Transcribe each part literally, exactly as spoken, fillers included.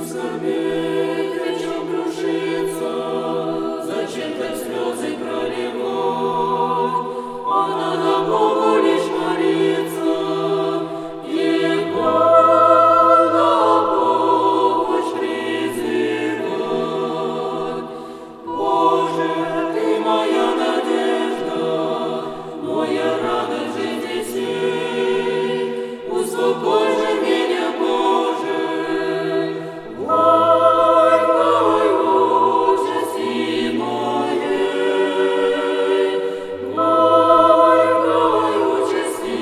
скорбеть, о чем крушиться, зачем так слезы проливать, а надо Богу лишь молиться, Его на помощь призывать. Боже, Ты моя надежда, моя радость жизни сей, успокой же меня, Боже, горькой участи моей, горькой участи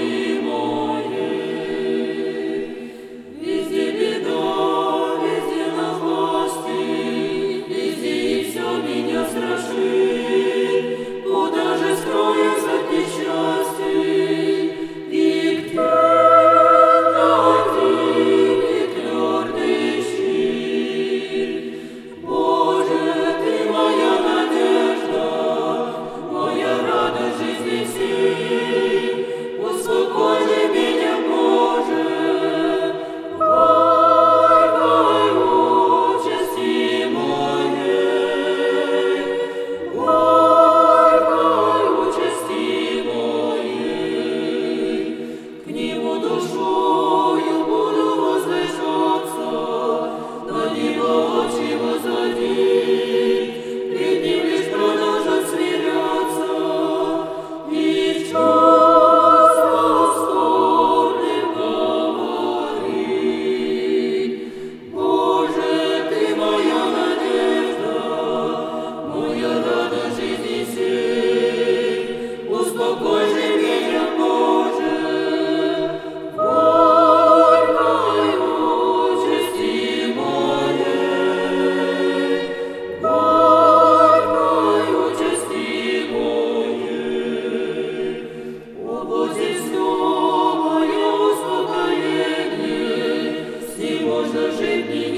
моей. Везде беда, везде напасти, везде и все меня страшит. Куда же скроюсь от несчастий, и где один и твердый щит? Боже, Ты моя надежда, моя радость жизни сей, успокой же меня, Боже, горькой участи моей, горькой участи моей. К Нему душою буду возвышаться, на Него очи возводить, пред Ним лишь продолжать смиряться и часто скорбным говорить. Боже, Ты моя надежда, моя радость жизни сей, успокой же меня, Боже, горькой участи моей, горькой участи моей. О, Боже, все мое успокоение, с Ним можно жить, не